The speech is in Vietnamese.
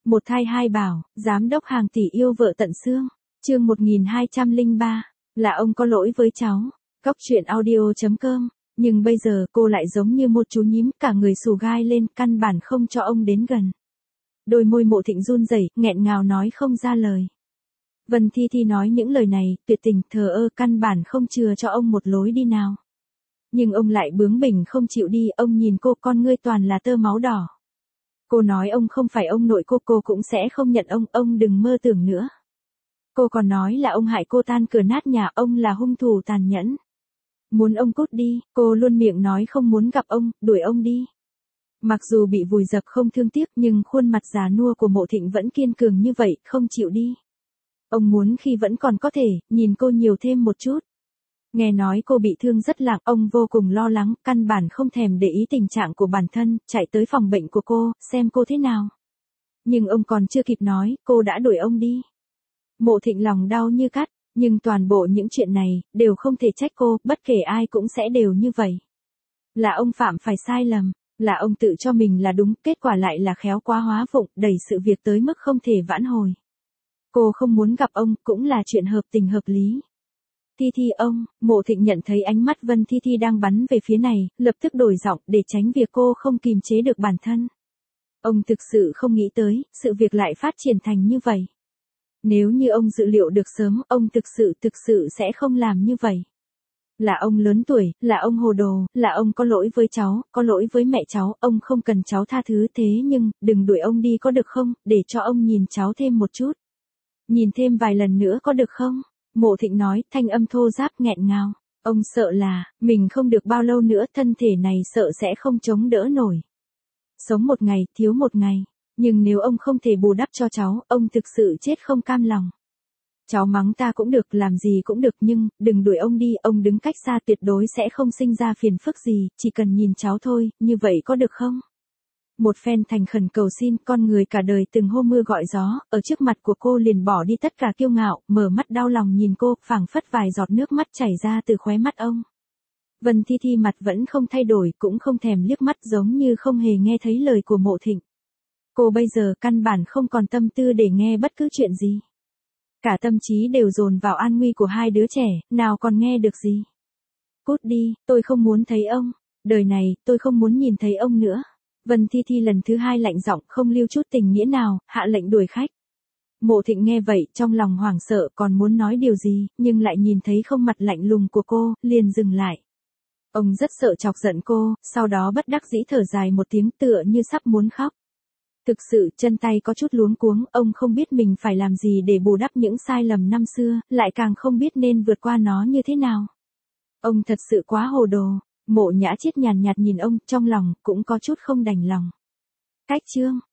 Một thai hai bảo, giám đốc hàng tỷ yêu vợ tận xương. Chương 1203, là ông có lỗi với cháu. Cóc truyện audio.com. Nhưng bây giờ cô lại giống như một chú nhím, cả người xù gai lên, căn bản không cho ông đến gần. Đôi môi Mộ Thịnh run rẩy, nghẹn ngào nói không ra lời. Vân Thi Thi nói những lời này, tuyệt tình, thờ ơ, căn bản không chừa cho ông một lối đi nào. Nhưng ông lại bướng bỉnh không chịu đi, ông nhìn cô, con ngươi toàn là tơ máu đỏ. Cô nói ông không phải ông nội cô cũng sẽ không nhận ông đừng mơ tưởng nữa. Cô còn nói là ông hại cô tan cửa nát nhà, ông là hung thủ tàn nhẫn. Muốn ông cút đi, cô luôn miệng nói không muốn gặp ông, đuổi ông đi. Mặc dù bị vùi dập không thương tiếc nhưng khuôn mặt già nua của Mộ Thịnh vẫn kiên cường như vậy, không chịu đi. Ông muốn khi vẫn còn có thể, nhìn cô nhiều thêm một chút. Nghe nói cô bị thương rất nặng, ông vô cùng lo lắng, căn bản không thèm để ý tình trạng của bản thân, chạy tới phòng bệnh của cô, xem cô thế nào. Nhưng ông còn chưa kịp nói, cô đã đuổi ông đi. Mộ Thịnh lòng đau như cắt, nhưng toàn bộ những chuyện này, đều không thể trách cô, bất kể ai cũng sẽ đều như vậy. Là ông phạm phải sai lầm, là ông tự cho mình là đúng, kết quả lại là khéo quá hóa vụng, đẩy sự việc tới mức không thể vãn hồi. Cô không muốn gặp ông, cũng là chuyện hợp tình hợp lý. Thi Thi ông, Mộ Thịnh nhận thấy ánh mắt Vân Thi Thi đang bắn về phía này, lập tức đổi giọng để tránh việc cô không kìm chế được bản thân. Ông thực sự không nghĩ tới, sự việc lại phát triển thành như vậy. Nếu như ông dự liệu được sớm, ông thực sự sẽ không làm như vậy. Là ông lớn tuổi, là ông hồ đồ, là ông có lỗi với cháu, có lỗi với mẹ cháu, ông không cần cháu tha thứ thế nhưng, đừng đuổi ông đi có được không, để cho ông nhìn cháu thêm một chút. Nhìn thêm vài lần nữa có được không? Mộ Thịnh nói, thanh âm thô ráp nghẹn ngào. Ông sợ là, mình không được bao lâu nữa, thân thể này sợ sẽ không chống đỡ nổi. Sống một ngày, thiếu một ngày. Nhưng nếu ông không thể bù đắp cho cháu, ông thực sự chết không cam lòng. Cháu mắng ta cũng được, làm gì cũng được nhưng, đừng đuổi ông đi, ông đứng cách xa tuyệt đối sẽ không sinh ra phiền phức gì, chỉ cần nhìn cháu thôi, như vậy có được không? Một phen thành khẩn cầu xin, con người cả đời từng hô mưa gọi gió, ở trước mặt của cô liền bỏ đi tất cả kiêu ngạo, mở mắt đau lòng nhìn cô, phảng phất vài giọt nước mắt chảy ra từ khóe mắt ông. Vân Thi Thi mặt vẫn không thay đổi, cũng không thèm liếc mắt giống như không hề nghe thấy lời của Mộ Thịnh. Cô bây giờ căn bản không còn tâm tư để nghe bất cứ chuyện gì. Cả tâm trí đều dồn vào an nguy của hai đứa trẻ, nào còn nghe được gì. Cút đi, tôi không muốn thấy ông. Đời này, tôi không muốn nhìn thấy ông nữa. Vân Thi Thi lần thứ hai lạnh giọng không lưu chút tình nghĩa nào, hạ lệnh đuổi khách. Mộ Thịnh nghe vậy, trong lòng hoảng sợ còn muốn nói điều gì, nhưng lại nhìn thấy không mặt lạnh lùng của cô, liền dừng lại. Ông rất sợ chọc giận cô, sau đó bất đắc dĩ thở dài một tiếng tựa như sắp muốn khóc. Thực sự, chân tay có chút luống cuống, ông không biết mình phải làm gì để bù đắp những sai lầm năm xưa, lại càng không biết nên vượt qua nó như thế nào. Ông thật sự quá hồ đồ. Mộ Nhã Chiết nhàn nhạt nhìn ông, trong lòng cũng có chút không đành lòng. Cách chương